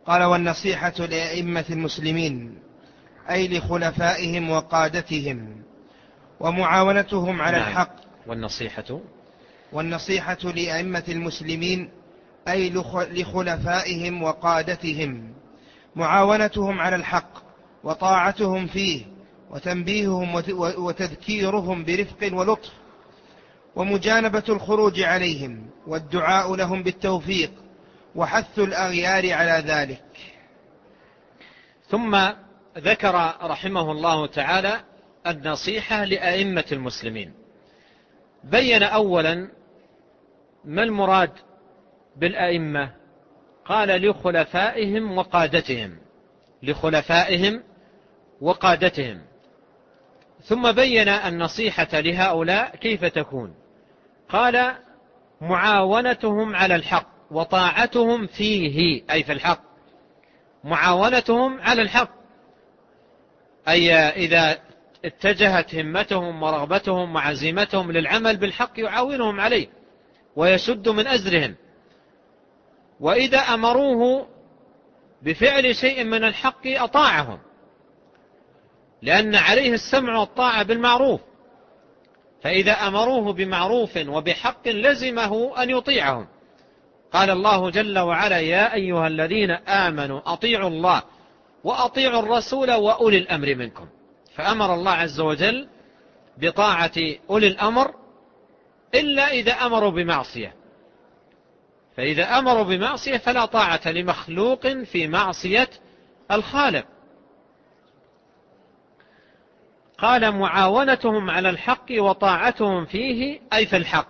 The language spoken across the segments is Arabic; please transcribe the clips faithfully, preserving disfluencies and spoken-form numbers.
قال: والنصيحة لأئمة المسلمين أي لخلفائهم وقادتهم، ومعاونتهم على نعم. الحق. والنصيحة والنصيحة لأئمة المسلمين أي لخلفائهم وقادتهم، معاونتهم على الحق وطاعتهم فيه، وتنبيههم وتذكيرهم برفق ولطف، ومجانبة الخروج عليهم، والدعاء لهم بالتوفيق، وحث الأغيار على ذلك. ثم ذكر رحمه الله تعالى النصيحة لأئمة المسلمين. بين أولا ما المراد بالأئمة، قال لخلفائهم وقادتهم، لخلفائهم وقادتهم. ثم بين النصيحة لهؤلاء كيف تكون، قال معاونتهم على الحق وطاعتهم فيه، أي في الحق، معاونتهم على الحق، أي إذا اتجهت همتهم ورغبتهم وعزيمتهم للعمل بالحق يعاونهم عليه ويشد من أزرهم، وإذا أمروه بفعل شيء من الحق أطاعهم، لأن عليه السمع والطاعة بالمعروف، فإذا أمروه بمعروف وبحق لزمه أن يطيعهم. قال الله جل وعلا: يا أيها الذين آمنوا أطيعوا الله وأطيعوا الرسول وأولي الأمر منكم. فأمر الله عز وجل بطاعة أولي الأمر إلا إذا أمروا بمعصية، فإذا أمروا بمعصية فلا طاعة لمخلوق في معصية الخالق. قال معاونتهم على الحق وطاعتهم فيه، أي في الحق،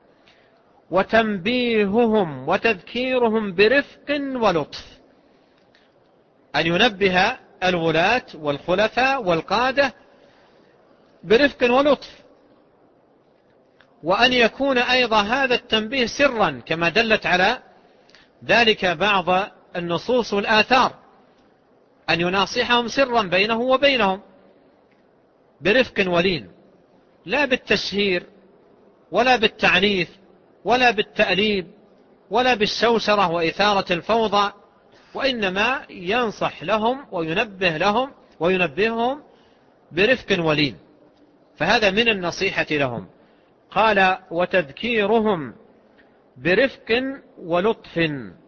وتنبيههم وتذكيرهم برفق ولطف، أن ينبه الولاة والخلفاء والقادة برفق ولطف، وأن يكون أيضا هذا التنبيه سرا، كما دلت على ذلك بعض النصوص والآثار، أن يناصحهم سرا بينه وبينهم برفق ولين، لا بالتشهير ولا بالتعنيف ولا بالتأليب ولا بالشوشرة وإثارة الفوضى، وإنما ينصح لهم وينبه لهم وينبههم برفق ولين، فهذا من النصيحة لهم. قال وتذكيرهم برفق ولطف.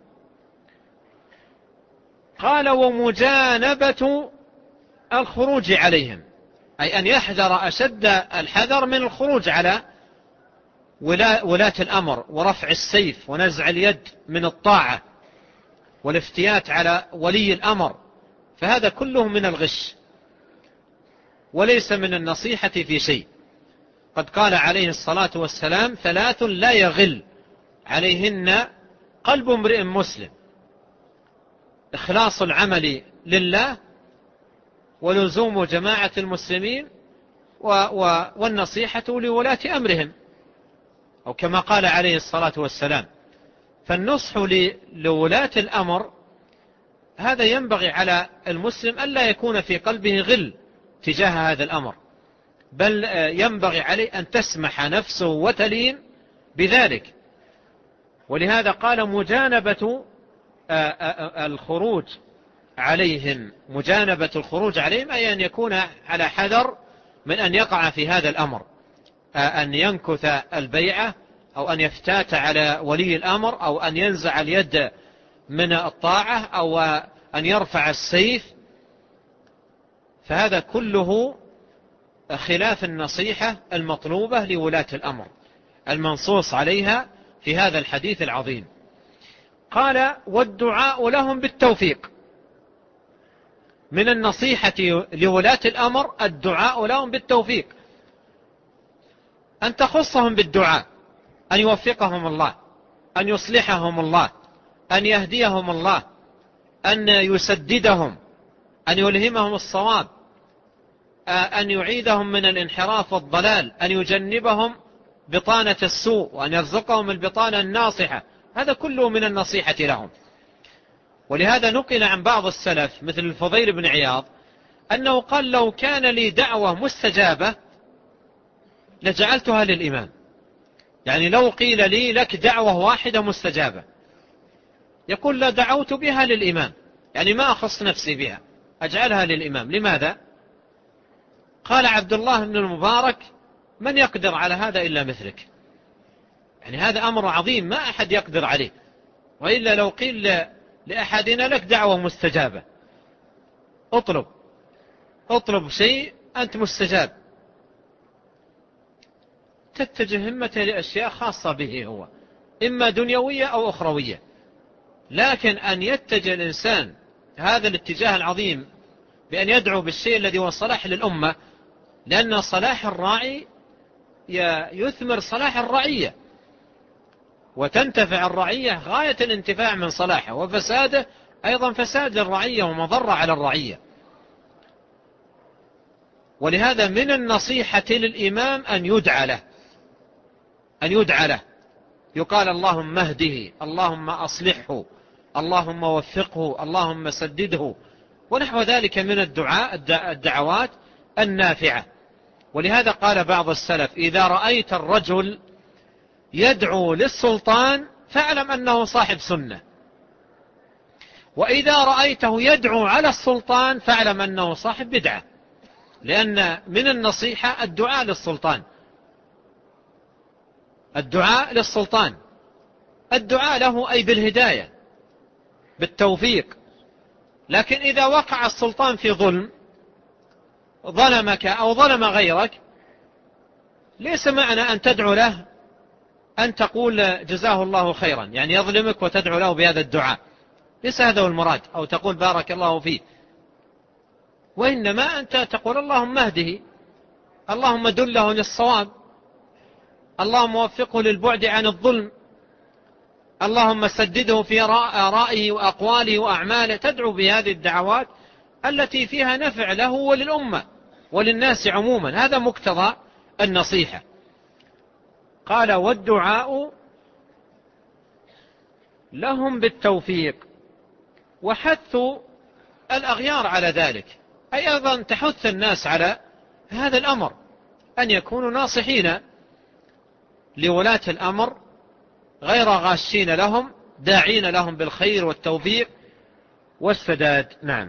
قال ومجانبة الخروج عليهم، أي أن يحذر أشد الحذر من الخروج على ولاة الأمر ورفع السيف ونزع اليد من الطاعة والافتيات على ولي الأمر، فهذا كله من الغش وليس من النصيحة في شيء. قد قال عليه الصلاة والسلام: ثلاث لا يغل عليهن قلب امرئ مسلم: إخلاص العمل لله، ولزوم جماعة المسلمين، والنصيحة لولاة أمرهم، أو كما قال عليه الصلاة والسلام. فالنصح لولاة الأمر هذا ينبغي على المسلم ألا يكون في قلبه غل تجاه هذا الأمر، بل ينبغي عليه أن تسمح نفسه وتلين بذلك. ولهذا قال مجانبة الخروج عليهم، مجانبة الخروج عليهم أي أن يكون على حذر من أن يقع في هذا الأمر، أن ينكث البيعة أو أن يفتات على ولي الأمر أو أن ينزع اليد من الطاعة أو أن يرفع السيف، فهذا كله خلاف النصيحة المطلوبة لولاة الأمر المنصوص عليها في هذا الحديث العظيم. قال والدعاء لهم بالتوفيق. من النصيحة لولاة الأمر الدعاء لهم بالتوفيق، أن تخصهم بالدعاء، أن يوفقهم الله، أن يصلحهم الله، أن يهديهم الله، أن يسددهم، أن يلهمهم الصواب، أن يعيدهم من الانحراف والضلال، أن يجنبهم بطانة السوء، وأن يرزقهم البطانة الناصحة. هذا كله من النصيحة لهم. ولهذا نقل عن بعض السلف مثل الفضيل بن عياض أنه قال: لو كان لي دعوة مستجابة لجعلتها للإمام. يعني لو قيل لي لك دعوة واحدة مستجابة، يقول: لدعوت بها للإمام، يعني ما أخص نفسي بها، أجعلها للإمام. لماذا؟ قال عبد الله بن المبارك: من يقدر على هذا إلا مثلك. يعني هذا أمر عظيم ما أحد يقدر عليه، وإلا لو قيل لأحدنا لك دعوة مستجابة، اطلب اطلب شيء أنت مستجاب، تتجه همته لأشياء خاصة به هو، إما دنيوية أو أخروية. لكن أن يتجه الإنسان هذا الاتجاه العظيم بأن يدعو بالشيء الذي هو صلاح للأمة، لأن صلاح الراعي يثمر صلاح الرعية، وتنتفع الرعية غاية الانتفاع من صلاحه، وفساده أيضا فساد للرعية ومضرة على الرعية. ولهذا من النصيحة للإمام أن يدعى له، أن يدعى له، يقال: اللهم اهده، اللهم أصلحه، اللهم وفقه، اللهم سدده، ونحو ذلك من الدعاء الدعوات النافعة. ولهذا قال بعض السلف: إذا رأيت الرجل يدعو للسلطان فاعلم أنه صاحب سنة، وإذا رأيته يدعو على السلطان فاعلم أنه صاحب بدعة. لأن من النصيحة الدعاء للسلطان، الدعاء للسلطان، الدعاء له أي بالهداية بالتوفيق. لكن إذا وقع السلطان في ظلم، ظلمك أو ظلم غيرك، ليس معنى أن تدعو له أن تقول جزاه الله خيرا، يعني يظلمك وتدعو له بهذا الدعاء، ليس هذا هو المراد، أو تقول بارك الله فيه. وإنما أنت تقول: اللهم اهده، اللهم دله للصواب، اللهم وفقه للبعد عن الظلم، اللهم سدده في آرائه وأقواله وأعماله. تدعو بهذه الدعوات التي فيها نفع له وللأمة وللناس عموما. هذا مقتضى النصيحة. قال: والدعاء لهم بالتوفيق، وحث الأغيار على ذلك، أي أيضا تحث الناس على هذا الأمر، أن يكونوا ناصحين لولاة الأمر غير غاشين لهم، داعين لهم بالخير والتوفيق والسداد. نعم.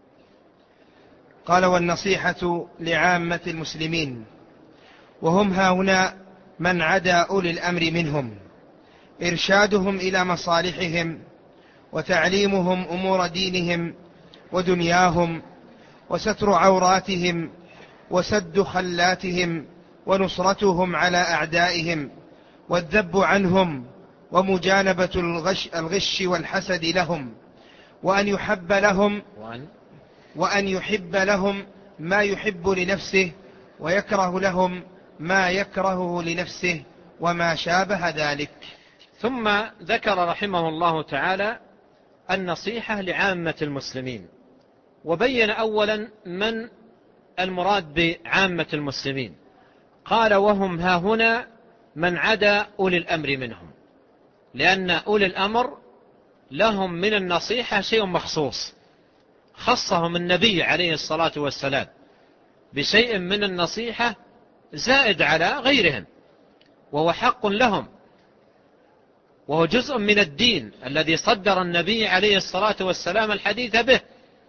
قال: والنصيحة لعامة المسلمين، وهم هاهنا من عدا أولي الأمر منهم، إرشادهم إلى مصالحهم، وتعليمهم أمور دينهم ودنياهم، وستر عوراتهم، وسد خلاتهم، ونصرتهم على أعدائهم، والذب عنهم، ومجانبة الغش, الغش والحسد لهم، وأن يحب لهم وأن يحب لهم ما يحب لنفسه، ويكره لهم ما يكرهه لنفسه، وما شابه ذلك. ثم ذكر رحمه الله تعالى النصيحة لعامة المسلمين، وبين أولا من المراد بعامة المسلمين. قال: وهم هاهنا من عدا أولي الأمر منهم، لأن أولي الأمر لهم من النصيحة شيء مخصوص، خصهم النبي عليه الصلاة والسلام بشيء من النصيحة زائد على غيرهم، وهو حق لهم، وهو جزء من الدين الذي صدر النبي عليه الصلاة والسلام الحديث به.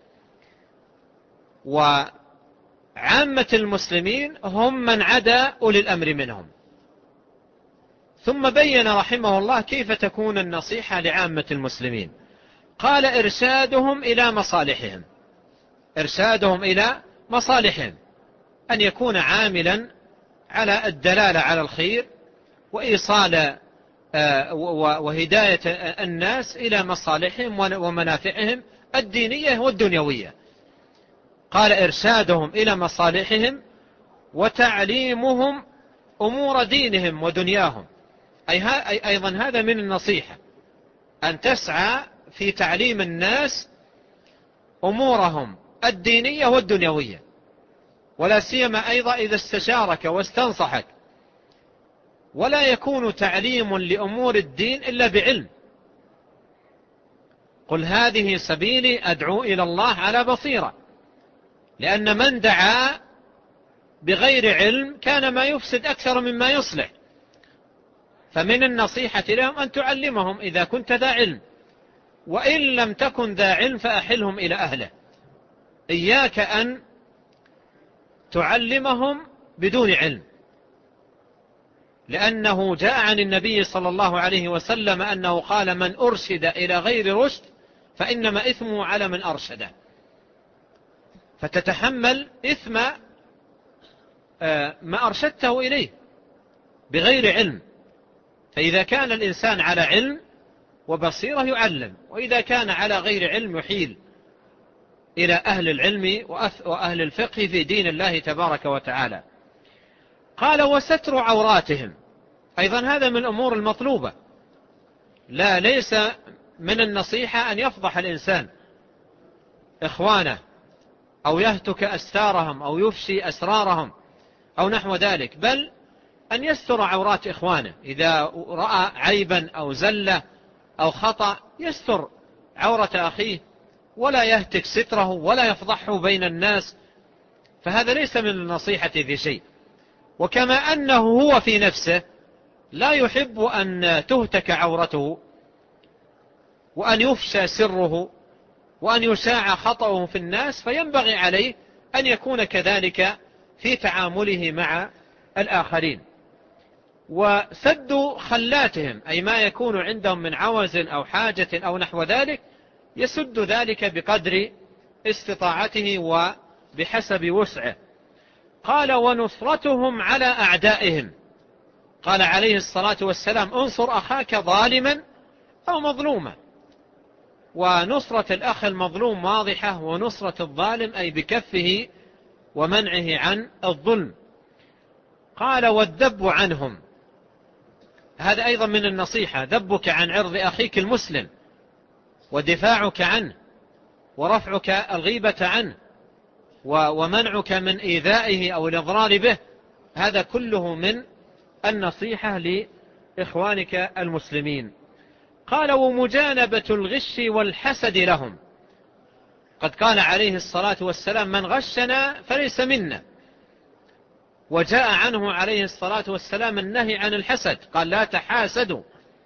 وعامة المسلمين هم من عدا أولي الأمر منهم. ثم بين رحمه الله كيف تكون النصيحة لعامة المسلمين. قال: إرشادهم إلى مصالحهم، إرشادهم إلى مصالحهم، أن يكون عاملا على الدلالة على الخير، وإيصال وهداية الناس إلى مصالحهم ومنافعهم الدينية والدنيوية. قال: إرشادهم إلى مصالحهم، وتعليمهم أمور دينهم ودنياهم، أي أيضا هذا من النصيحة، أن تسعى في تعليم الناس أمورهم الدينية والدنيوية، ولا سيما أيضا إذا استشارك واستنصحك. ولا يكون تعليم لأمور الدين إلا بعلم. قل هذه سبيلي أدعو إلى الله على بصيرة، لأن من دعا بغير علم كان ما يفسد أكثر مما يصلح. فمن النصيحة لهم أن تعلمهم إذا كنت ذا علم، وإن لم تكن ذا علم فأحلهم إلى أهله. إياك أن تعلمهم بدون علم، لأنه جاء عن النبي صلى الله عليه وسلم أنه قال: من أرشد إلى غير رشد فإنما إثمه على من أرشده. فتتحمل إثم ما أرشدته إليه بغير علم. فإذا كان الإنسان على علم وبصيرة يعلم، وإذا كان على غير علم يحيل إلى أهل العلم وأهل الفقه في دين الله تبارك وتعالى. قال: وستر عوراتهم، أيضا هذا من الأمور المطلوبة. لا ليس من النصيحة أن يفضح الإنسان إخوانه أو يهتك أستارهم أو يفشي أسرارهم أو نحو ذلك، بل أن يستر عورات إخوانه. إذا رأى عيبا أو زلة أو خطأ يستر عورة أخيه ولا يهتك ستره ولا يفضحه بين الناس، فهذا ليس من النصيحة في شيء. وكما أنه هو في نفسه لا يحب أن تهتك عورته وأن يفشى سره وأن يشاع خطأه في الناس، فينبغي عليه أن يكون كذلك في تعامله مع الآخرين. وسد خلاتهم، أي ما يكون عندهم من عوز أو حاجة أو نحو ذلك، يسد ذلك بقدر استطاعته وبحسب وسعه. قال: ونصرتهم على أعدائهم. قال عليه الصلاة والسلام: انصر أخاك ظالما أو مظلوما. ونصرة الأخ المظلوم واضحة، ونصرة الظالم أي بكفه ومنعه عن الظلم. قال: والذب عنهم، هذا أيضا من النصيحة، ذبك عن عرض أخيك المسلم ودفاعك عنه ورفعك الغيبة عنه ومنعك من إيذائه أو الإضرار به، هذا كله من النصيحة لإخوانك المسلمين. قال: ومجانبة الغش والحسد لهم. قد قال عليه الصلاة والسلام: من غشنا فليس منا. وجاء عنه عليه الصلاة والسلام النهي عن الحسد، قال: لا تحاسدوا.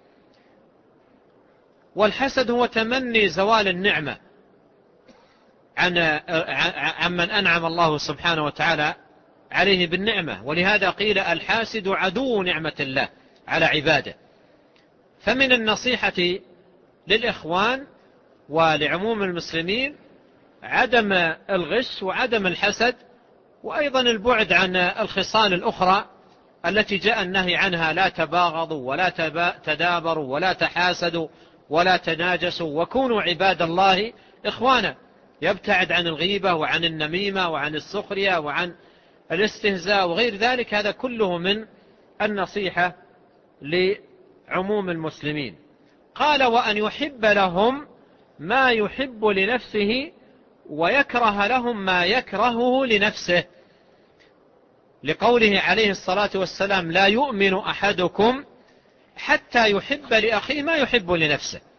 والحسد هو تمني زوال النعمة عن عمن أنعم الله سبحانه وتعالى عليه بالنعمة، ولهذا قيل: الحاسد عدو نعمة الله على عباده. فمن النصيحة للإخوان ولعموم المسلمين عدم الغش وعدم الحسد، وأيضا البعد عن الخصال الأخرى التي جاء النهي عنها: لا تباغضوا ولا تدابروا ولا تحاسدوا ولا تناجسوا وكونوا عباد الله إخوانا. يبتعد عن الغيبة وعن النميمة وعن السخرية وعن الاستهزاء وغير ذلك، هذا كله من النصيحة لعموم المسلمين. قال: وأن يحب لهم ما يحب لنفسه ويكره لهم ما يكرهه لنفسه، لقوله عليه الصلاة والسلام: لا يؤمن أحدكم حتى يحب لأخيه ما يحب لنفسه.